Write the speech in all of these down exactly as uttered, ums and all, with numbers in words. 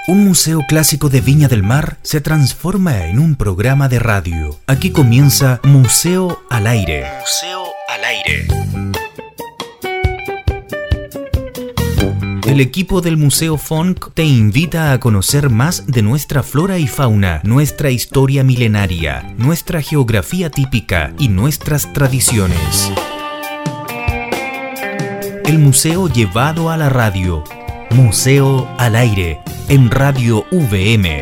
Un museo clásico de Viña del Mar se transforma en un programa de radio. Aquí comienza Museo al Aire. Museo al Aire. El equipo del Museo Funk te invita a conocer más de nuestra flora y fauna, nuestra historia milenaria, nuestra geografía típica y nuestras tradiciones. El museo llevado a la radio. Museo al Aire, en Radio V M.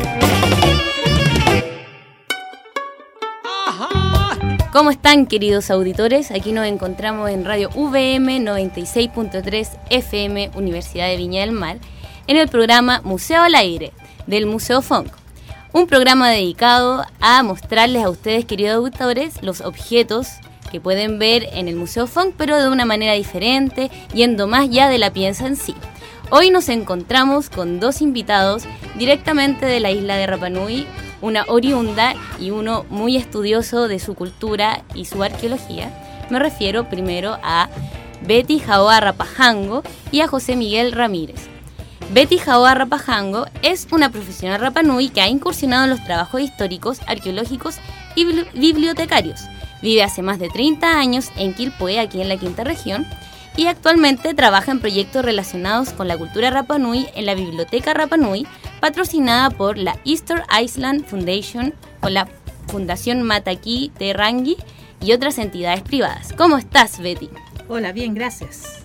¿Cómo están, queridos auditores? Aquí nos encontramos en Radio V M noventa y seis punto tres F M, Universidad de Viña del Mar, en el programa Museo al Aire, del Museo Funk. Un programa dedicado a mostrarles a ustedes, queridos auditores, los objetos que pueden ver en el Museo Funk, pero de una manera diferente, yendo más allá de la pieza en sí. Hoy nos encontramos con dos invitados directamente de la isla de Rapa Nui, una oriunda y uno muy estudioso de su cultura y su arqueología. Me refiero primero a Betty Jaoa Rapajango y a José Miguel Ramírez. Betty Jaoa Rapajango es una profesional Rapa Nui que ha incursionado en los trabajos históricos, arqueológicos y bibliotecarios. Vive hace más de treinta años en Quilpué, aquí en la quinta región, y actualmente trabaja en proyectos relacionados con la cultura Rapa Nui en la Biblioteca Rapa Nui, patrocinada por la Easter Island Foundation, con la Fundación Mataki Terrangi y otras entidades privadas. ¿Cómo estás, Betty? Hola, bien, gracias.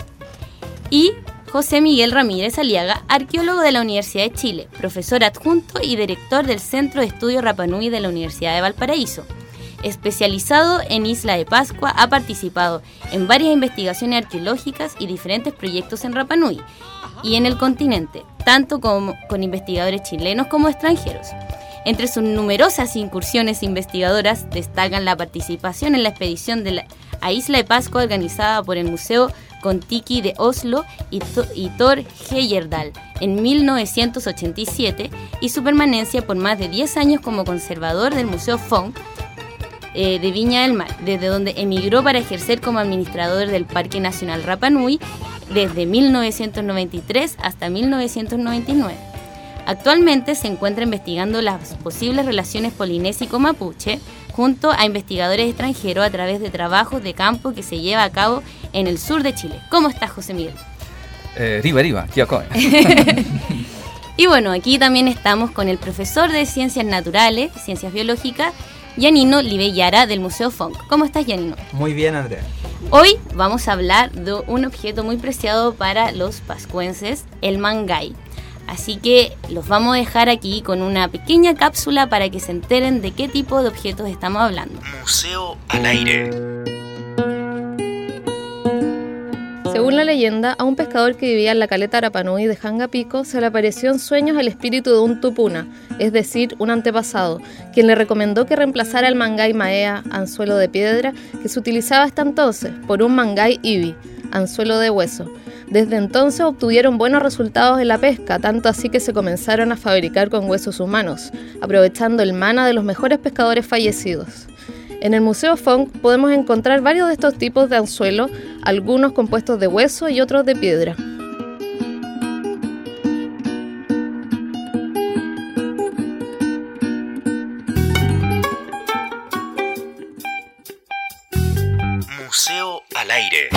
Y José Miguel Ramírez Aliaga, arqueólogo de la Universidad de Chile, profesor adjunto y director del Centro de Estudios Rapa Nui de la Universidad de Valparaíso. Especializado en Isla de Pascua, ha participado en varias investigaciones arqueológicas y diferentes proyectos en Rapa Nui y en el continente, tanto como con investigadores chilenos como extranjeros. Entre sus numerosas incursiones investigadoras destacan la participación en la expedición de la, a Isla de Pascua organizada por el Museo Kon-Tiki de Oslo y, y Thor Heyerdahl en mil novecientos ochenta y siete y su permanencia por más de diez años como conservador del Museo Funk de Viña del Mar, desde donde emigró para ejercer como administrador del Parque Nacional Rapa Nui desde mil novecientos noventa y tres hasta mil novecientos noventa y nueve. Actualmente se encuentra investigando las posibles relaciones polinésico-mapuche junto a investigadores extranjeros a través de trabajos de campo que se lleva a cabo en el sur de Chile. ¿Cómo estás, José Miguel? Eh, riba, riba, aquí acá. Y bueno, aquí también estamos con el profesor de Ciencias Naturales, Ciencias Biológicas, Yanino Libellara del Museo Funk. ¿Cómo estás, Yanino? Muy bien, Andrea. Hoy vamos a hablar de un objeto muy preciado para los pascuenses, el mangay. Así que los vamos a dejar aquí con una pequeña cápsula para que se enteren de qué tipo de objetos estamos hablando. Museo al Aire. Según la leyenda, a un pescador que vivía en la caleta Rapa Nui de Jangapico se le apareció en sueños el espíritu de un tupuna, es decir, un antepasado, quien le recomendó que reemplazara el mangay maea, anzuelo de piedra, que se utilizaba hasta entonces, por un mangay ibi, anzuelo de hueso. Desde entonces obtuvieron buenos resultados en la pesca, tanto así que se comenzaron a fabricar con huesos humanos, aprovechando el mana de los mejores pescadores fallecidos. En el Museo Funk podemos encontrar varios de estos tipos de anzuelo, algunos compuestos de hueso y otros de piedra. Museo al Aire.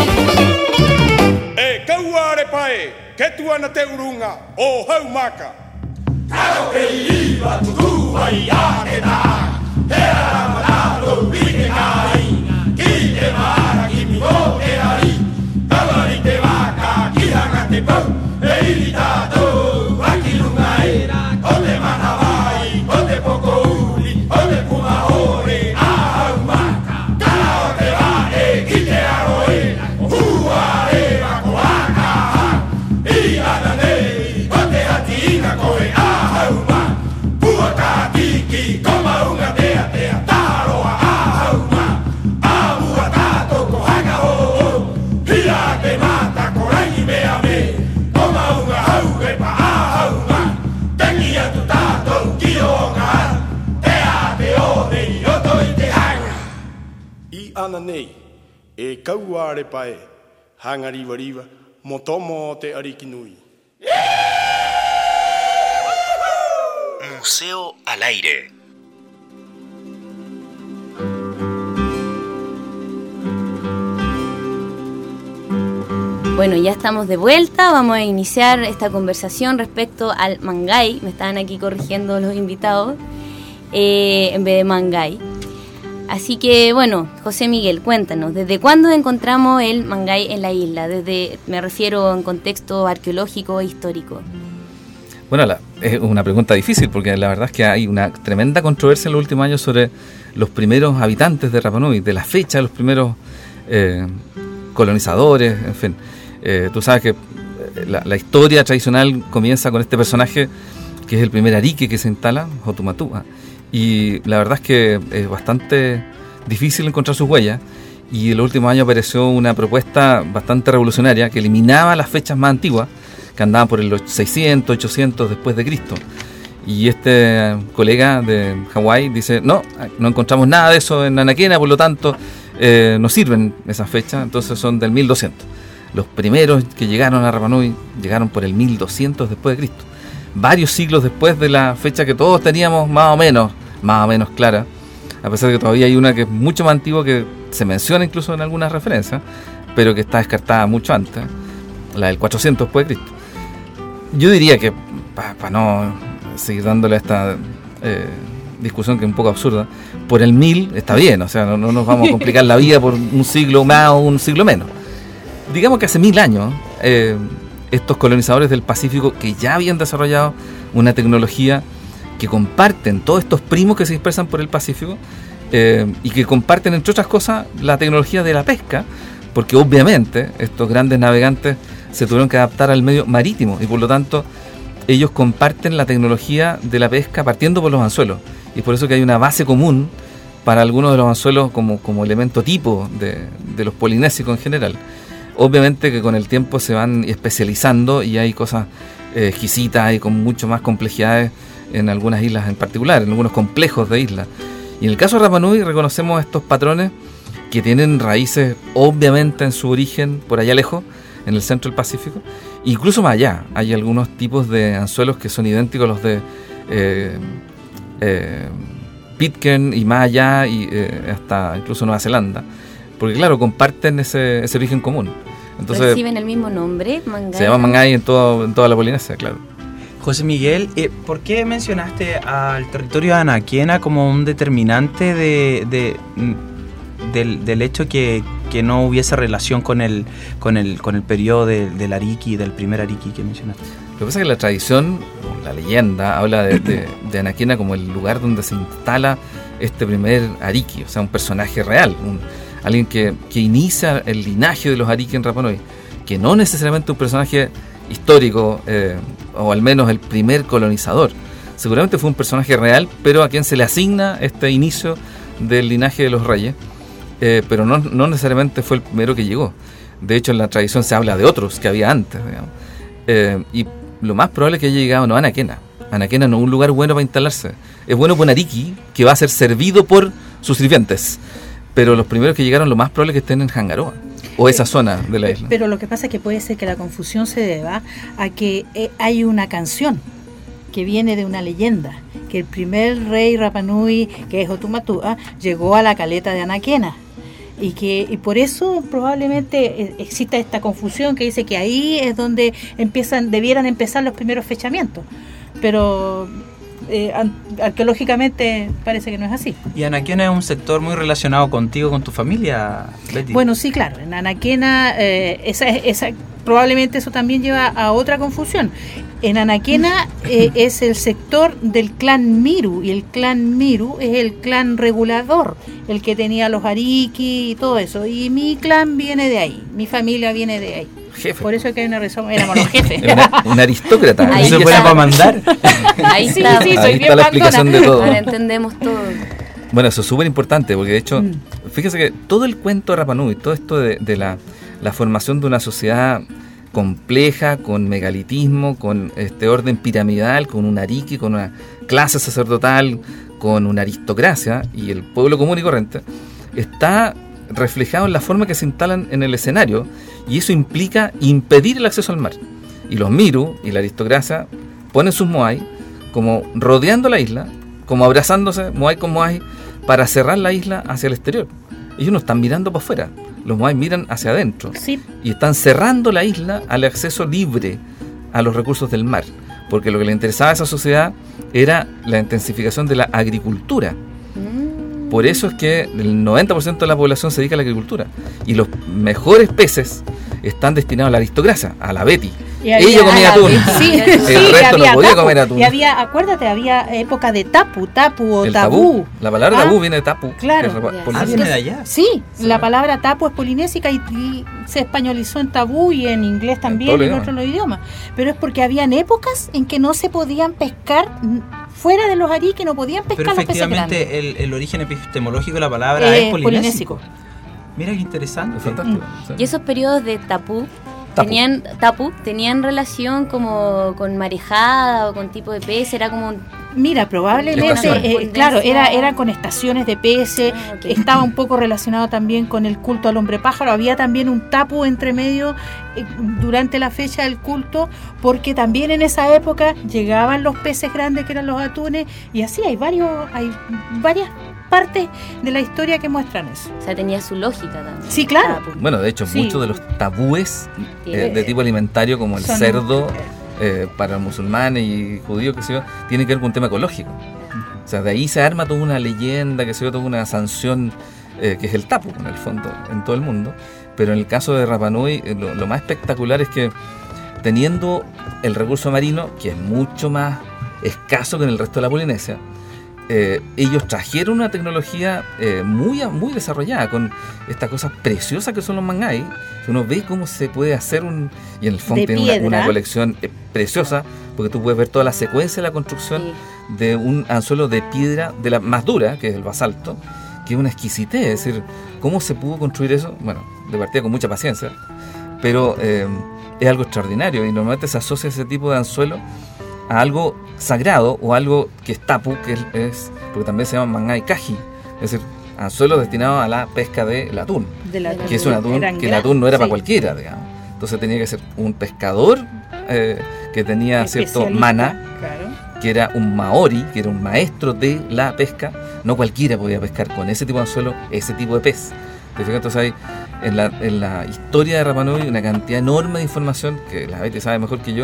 E kauare pae, ke tuana te urunga o haumaka. Taro ke iwa tuku ai aketa. Era malado vike kai, ki te mara ki mi o te ari. Tawari te waka ki hanga te pau, e irita to akilunga era. O te manawai, o te poko uli, o te pumahore, a haumaka. Tao te wa e ki te aroena, hua e wako aka. I anane, o te hati inga koe a haumaka. Pua ka tiki, koma unga te ana nei, e kauare pae, hanga riva riva, motomo te ariki nui. Museo al aire. Bueno, ya estamos de vuelta, vamos a iniciar esta conversación respecto al mangay. Me estaban aquí corrigiendo los invitados, eh, en vez de mangay. Así que, bueno, José Miguel, cuéntanos, ¿desde cuándo encontramos el mangay en la isla? Desde, me refiero en contexto arqueológico e histórico. Bueno, la, es una pregunta difícil porque la verdad es que hay una tremenda controversia en los últimos años sobre los primeros habitantes de Rapa Nui, de la fecha de los primeros eh, colonizadores, en fin. Eh, tú sabes que la, la historia tradicional comienza con este personaje que es el primer arique que se instala, Hotumatua, y la verdad es que es bastante difícil encontrar sus huellas, y en los últimos años apareció una propuesta bastante revolucionaria que eliminaba las fechas más antiguas, que andaban por el seiscientos, ochocientos después de Cristo, y este colega de Hawái dice, no, no encontramos nada de eso en Anaquena, por lo tanto eh, no sirven esas fechas, entonces son del mil doscientos. Los primeros que llegaron a Rapa Nui llegaron por el mil doscientos después de Cristo, varios siglos después de la fecha que todos teníamos más o menos, más o menos clara, a pesar de que todavía hay una que es mucho más antigua, que se menciona incluso en algunas referencias, pero que está descartada mucho antes, la del cuatrocientos después de Cristo. Yo diría que, para pa no seguir dándole a esta eh, discusión que es un poco absurda, por el mil está bien, o sea, no, no nos vamos a complicar la vida por un siglo más o un siglo menos. Digamos que hace mil años, eh, estos colonizadores del Pacífico que ya habían desarrollado una tecnología que comparten, todos estos primos que se dispersan por el Pacífico, eh, y que comparten, entre otras cosas, la tecnología de la pesca, porque obviamente estos grandes navegantes se tuvieron que adaptar al medio marítimo, y por lo tanto ellos comparten la tecnología de la pesca partiendo por los anzuelos, y por eso que hay una base común para algunos de los anzuelos como, como elemento tipo de, de los polinésicos en general. Obviamente que con el tiempo se van especializando y hay cosas eh, exquisitas y con mucho más complejidades en algunas islas en particular, en algunos complejos de islas. Y en el caso de Rapa Nui reconocemos estos patrones que tienen raíces obviamente en su origen por allá lejos, en el centro del Pacífico, incluso más allá. Hay algunos tipos de anzuelos que son idénticos a los de eh, eh, Pitcairn y más allá, y eh, hasta incluso Nueva Zelanda, porque claro, comparten ese, ese origen común. Entonces, ¿reciben el mismo nombre? Mangay. Se llama mangay en, todo, en toda la Polinesia, claro. José Miguel, eh, ¿por qué mencionaste al territorio de Anaquena como un determinante de, de, del, del hecho que, que no hubiese relación con el, con el, con el periodo de, del Ariqui, del primer Ariqui que mencionaste? Lo que pasa es que la tradición, la leyenda, habla de, de, de Anaquena como el lugar donde se instala este primer Ariqui, o sea, un personaje real, un, alguien que, que inicia el linaje de los Ariqui en Rapa Nui, que no necesariamente un personaje histórico, eh, o al menos el primer colonizador. Seguramente fue un personaje real, pero a quien se le asigna este inicio del linaje de los reyes, eh, pero no, no necesariamente fue el primero que llegó. De hecho, en la tradición se habla de otros que había antes, digamos. Eh, y lo más probable es que haya llegado no a Anaquena. Anaquena no es un lugar bueno para instalarse. Es bueno por un Ariqui que va a ser servido por sus sirvientes. Pero los primeros que llegaron, lo más probable es que estén en Hangaroa o esa zona de la isla. Pero lo que pasa es que puede ser que la confusión se deba a que eh, hay una canción que viene de una leyenda, que el primer rey Rapa Nui, que es Hotumatua, llegó a la caleta de Anaquena, y que y por eso probablemente exista esta confusión que dice que ahí es donde empiezan debieran empezar los primeros fechamientos, pero Eh, arqueológicamente parece que no es así. ¿Y Anaquena es un sector muy relacionado contigo, con tu familia, Betty? Bueno, sí, claro. En Anaquena, eh, esa, esa, probablemente eso también lleva a otra confusión. En Anaquena eh, es el sector del clan Miru, y el clan Miru es el clan regulador, el que tenía los Ariqui y todo eso. Y mi clan viene de ahí, mi familia viene de ahí. Jefe. Por eso es que hay una razón, éramos los jefes. Una, un aristócrata. Ahí ¿Se está. puede para mandar? Ahí Sí, está, sí, soy Ahí bien está la mandona. explicación de todo. ahora entendemos todo. Bueno, eso es súper importante, porque de hecho, Mm. fíjese que todo el cuento de Rapa Nui, todo esto de, de la, la formación de una sociedad compleja, con megalitismo, con este orden piramidal, con un Ariqui, con una clase sacerdotal, con una aristocracia y el pueblo común y corriente, está reflejado en la forma que se instalan en el escenario, y eso implica impedir el acceso al mar. Y los Miru y la aristocracia ponen sus moai como rodeando la isla, como abrazándose Moai con Moai, para cerrar la isla hacia el exterior. Ellos no están mirando para afuera, los Moai miran hacia adentro, Sí. y están cerrando la isla al acceso libre a los recursos del mar, porque lo que le interesaba a esa sociedad era la intensificación de la agricultura. Por eso es que el noventa por ciento de la población se dedica a la agricultura, y los mejores peces están destinados a la aristocracia, a la Betty. Y había- Ella comía ah, atún. Sí, El sí, resto no había podía tapu. comer atún. Y había, acuérdate, había época de tapu, tapu o El tabú. tabú. La palabra Ah, tabú viene de tapu. claro. que es repa- Ya. polinésico. Ah, viene de allá. Sí, la palabra tapu es polinésica y, y se españolizó en tabú y en inglés también todos y en los otros los idiomas. Pero es porque habían épocas en que no se podían pescar mm, fuera de los ariques, no podían pescar Pero los peces grandes. efectivamente el, el origen epistemológico de la palabra Eh, es polinésico. polinésico. Mira qué interesante. Es fantástico. Mm. sí. Y esos periodos de tapú Tapu. tenían tapu tenían relación como con marejada o con tipo de pez, era como un- Mira, probablemente, Estaciones. eh, claro, era, era con estaciones de peces, Ah, ok. estaba un poco relacionado también con el culto al hombre pájaro, había también un tapu entre medio eh, durante la fecha del culto, porque también en esa época llegaban los peces grandes que eran los atunes, y así hay varios, hay varias partes de la historia que muestran eso. o sea, tenía su lógica también. Sí, claro. Tapu. Bueno, de hecho, Sí. muchos de los tabúes Sí. eh, de tipo alimentario, como el Son- cerdo, eh, para los musulmanes y judíos, que sé yo, tiene que ver con un tema ecológico. O sea, de ahí se arma toda una leyenda, que se yo, toda una sanción, eh, que es el tapu, en el fondo, en todo el mundo. Pero en el caso de Rapa Nui, eh, lo, lo más espectacular es que, teniendo el recurso marino, que es mucho más escaso que en el resto de la Polinesia, eh, ellos trajeron una tecnología eh, muy, muy desarrollada, con estas cosas preciosas que son los mangay. Uno ve cómo se puede hacer un... Y en el fondo De tiene una, piedra. una colección eh, preciosa, porque tú puedes ver toda la secuencia de la construcción Sí. de un anzuelo de piedra, de la más dura, que es el basalto, que es una exquisitez. Es decir, ¿cómo se pudo construir eso? Bueno, de partida con mucha paciencia, pero eh, es algo extraordinario, y normalmente se asocia ese tipo de anzuelo a algo sagrado o algo que es tapu, que es, es porque también se llama mangay kaji, es decir, anzuelos destinados a la pesca del atún, De la- que es un atún, eran que el gran- atún no era para sí. cualquiera, digamos. Entonces tenía que ser un pescador eh, que tenía cierto Especialista, mana, claro. que era un maori, que era un maestro de la pesca. No cualquiera podía pescar con ese tipo de anzuelo ese tipo de pez. ¿Te fijas? Entonces hay en la, en la historia de Rapa Nui una cantidad enorme de información, que la Betty sabe mejor que yo,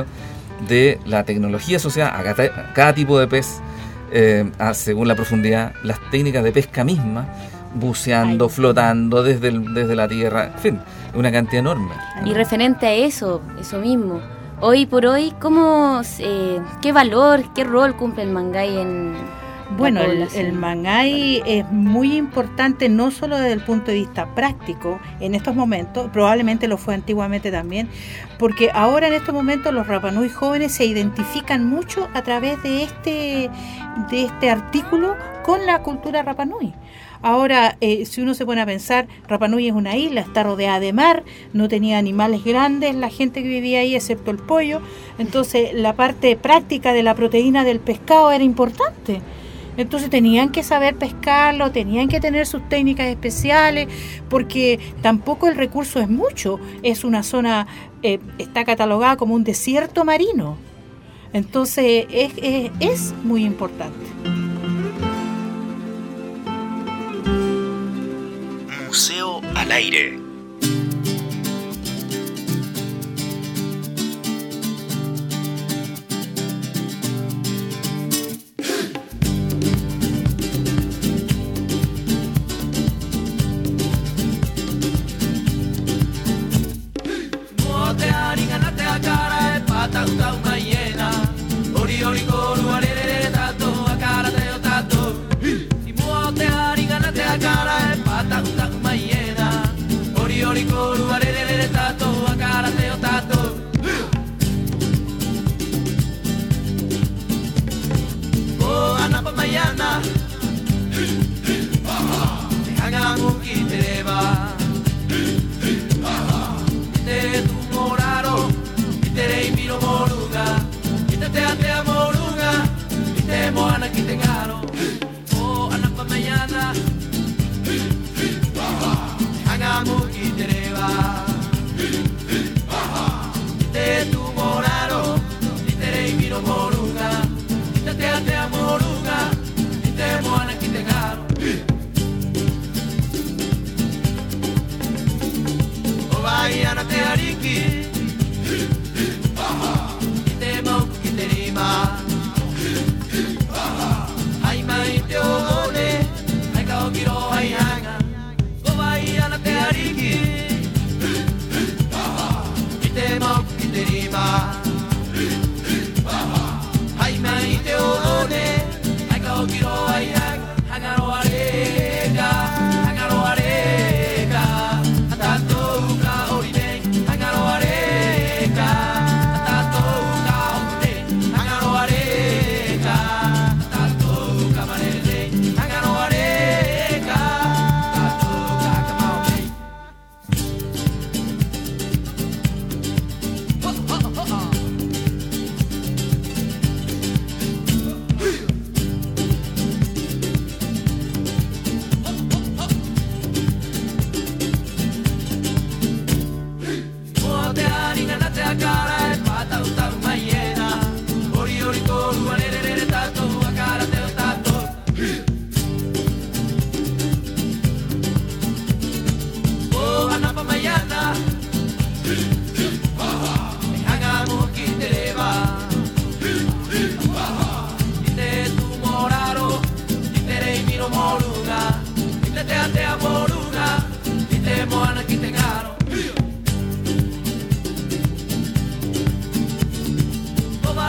de la tecnología asociada a cada, a cada tipo de pez, eh, a, según la profundidad, las técnicas de pesca misma, buceando, Ay. flotando desde, el- desde la tierra, en fin, una cantidad enorme. Y referente a eso, eso mismo, hoy por hoy, ¿cómo, eh, qué valor, qué rol cumple el mangay en Bueno, la el, población? el mangay es muy importante no solo desde el punto de vista práctico en estos momentos, probablemente lo fue antiguamente también, porque ahora en estos momentos los Rapa Nui jóvenes se identifican mucho a través de este, de este artículo con la cultura Rapa Nui. Ahora, eh, si uno se pone a pensar, Rapa Nui es una isla, está rodeada de mar, no tenía animales grandes la gente que vivía ahí, excepto el pollo, entonces la parte práctica de la proteína del pescado era importante. Entonces tenían que saber pescarlo, tenían que tener sus técnicas especiales, porque tampoco el recurso es mucho, es una zona, eh, está catalogada como un desierto marino. Entonces es, es, es muy importante. Museo al aire. Moraro, y te miro moruga.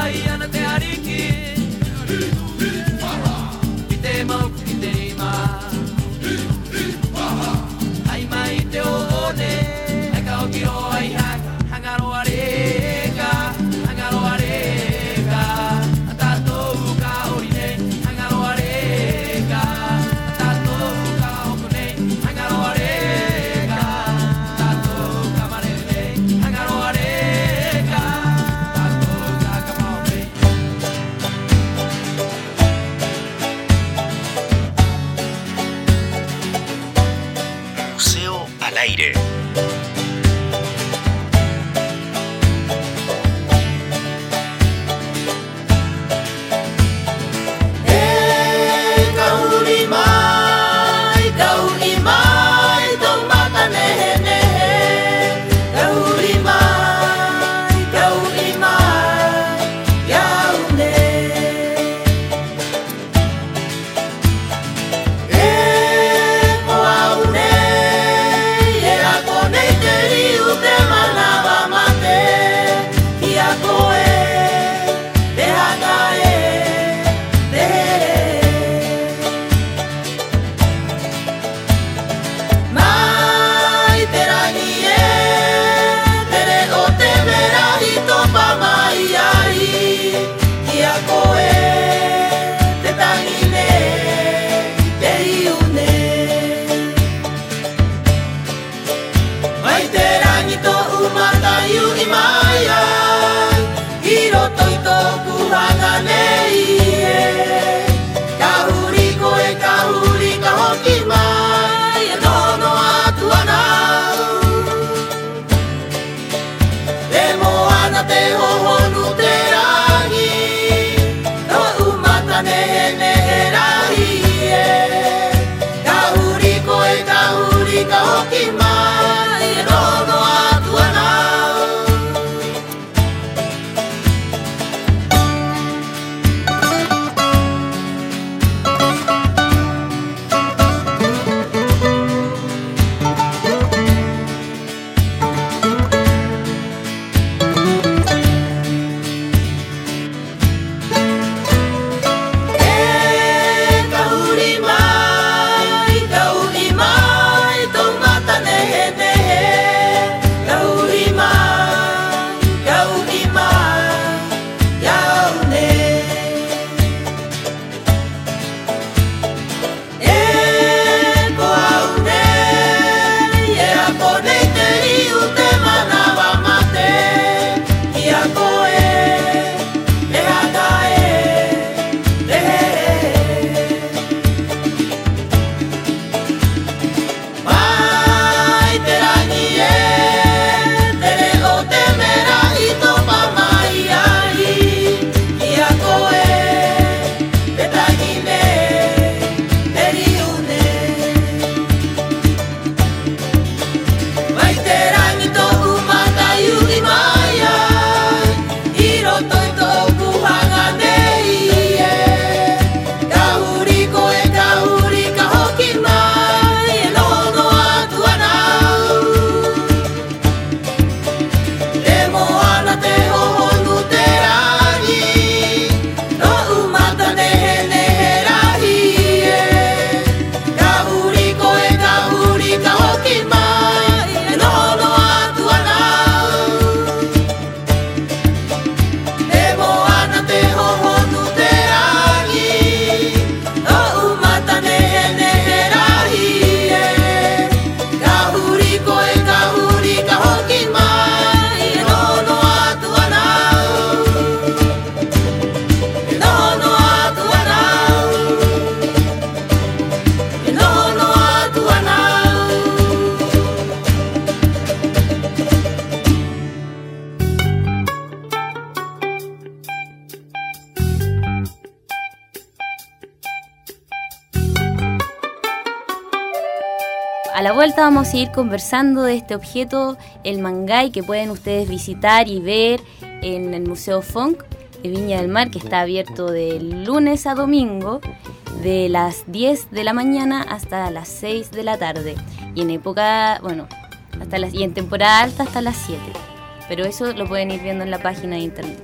A la vuelta vamos a ir conversando de este objeto, el mangay, que pueden ustedes visitar y ver en el Museo Funk de Viña del Mar, que está abierto de lunes a domingo, de las diez de la mañana hasta las seis de la tarde. Y en época, bueno, hasta las, y en temporada alta hasta las siete. Pero eso lo pueden ir viendo en la página de internet.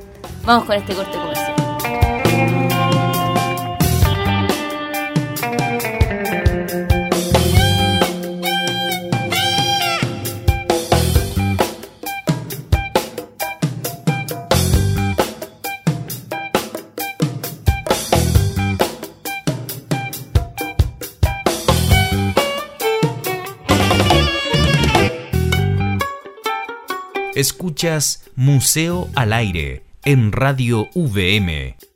Vamos con este corte comercial. Escuchas Museo al Aire en Radio U V M.